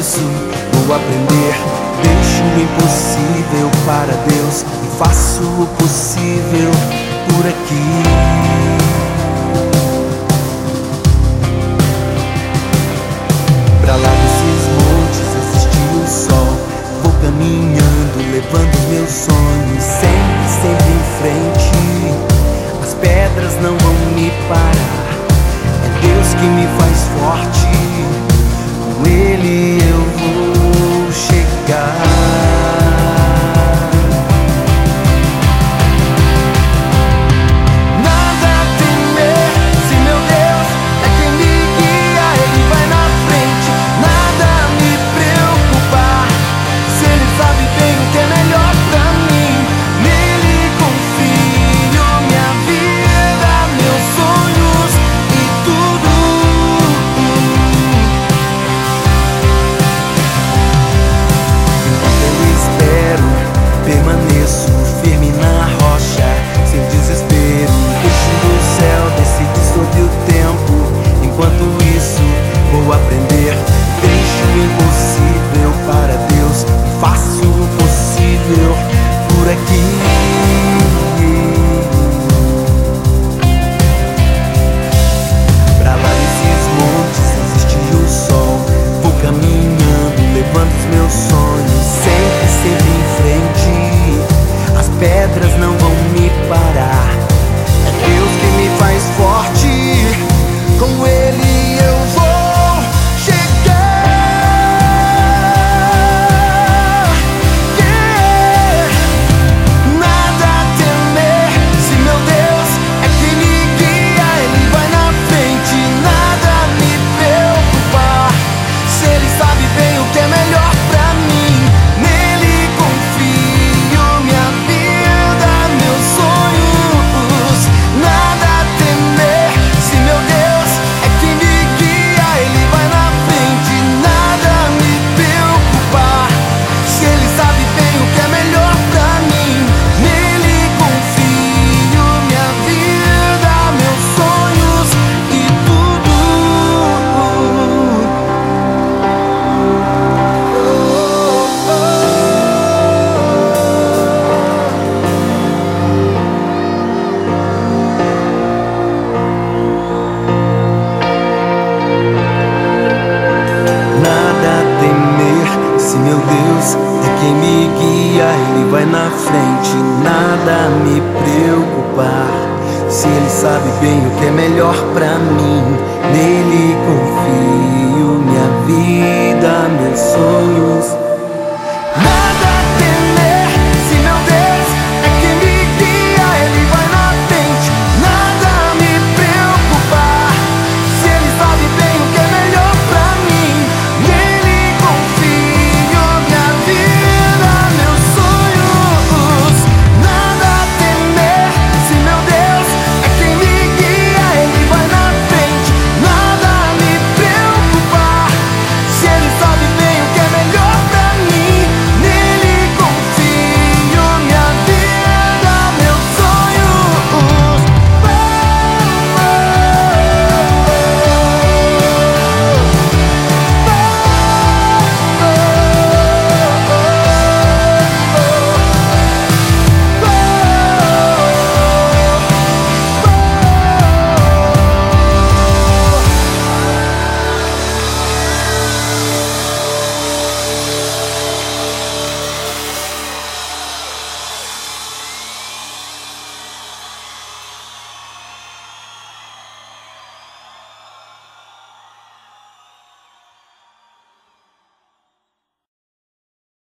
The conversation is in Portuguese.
isso vou aprender. Deixo o impossível para Deus e faço o possível por aqui. Pra lá desses montes existe o sol. Vou caminhando, levando os meus sonhos, sempre em frente. As pedras não vão me parar. É Deus que me faz forte. Com Ele eu vou chegar. Permaneço firme na rocha, sem desespero. Deixo do céu decidir sobre o tempo. Enquanto isso, vou aprender. Deixo o impossível para Deus e faço o possível por aqui. Pra lá desses montes existe o sol. Vou caminhando, levando os meus sonhos, sempre em frente. As pedras não vão me parar. É Deus que me faz forte. Com Ele eu vou chegar. Nada a temer, se meu Deus é quem me guia. Ele vai na frente, nada a me preocupar. Se Ele sabe bem o que é melhor pra mim, nele confio. Minha vida, meus sonhos, nada a temer. Se meu Deus é quem me guia, Ele vai na frente, nada a me preocupar. Se Ele sabe bem o que é melhor pra mim, nele confio. Minha vida, meus sonhos e tudo. Nada a temer, se meu Deus é quem me guia. Ele vai na frente, nada a me preocupar. Se Ele sabe bem o que é melhor pra mim, nele confio. Minha vida, meus sonhos